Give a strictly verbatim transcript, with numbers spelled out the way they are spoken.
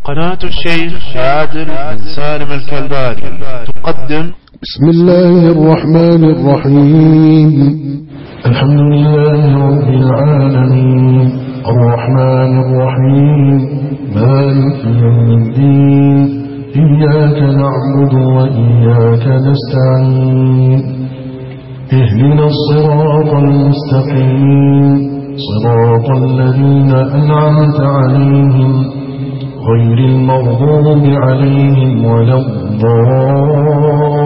قناة الشيخ عادل بن سالم الكلباني تقدم. بسم الله الرحمن الرحيم. الحمد لله رب العالمين الرحمن الرحيم مالك يوم الدين إياك نعبد وإياك نستعين اهدنا الصراط المستقيم صراط الذين أنعمت عليهم غير المغضوب عليهم ولا الضالين